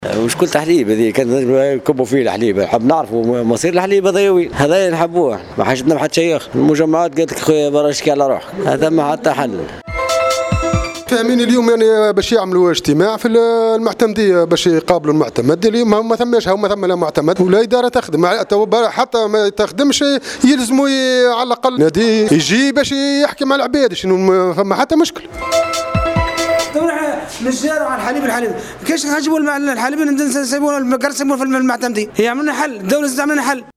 وشكون تحليب هذه كان يكبوا فيه الحليب، نحب نعرفوا مصير الحليب هذايا نحبوه، ما حاجتنا بحد شيء اخر. المجمعات قالت لك خويا برشكي على روحك، هذا ما حتى حل. فاهمين اليوم يعني باش يعملوا اجتماع في المعتمديه باش يقابلوا المعتمد، اليوم ما ثماش ما ثم لا معتمد ولا اداره تخدم، حتى ما تخدمش يلزموا على الاقل نادي يجي باش يحكي مع العباد، شنو فما حتى مشكل. نجاروا على الحليب كيش نجيبوا الحليب نسيبوه في المعتمديه، هي عملنا حل، الدوله تعمل لنا حل.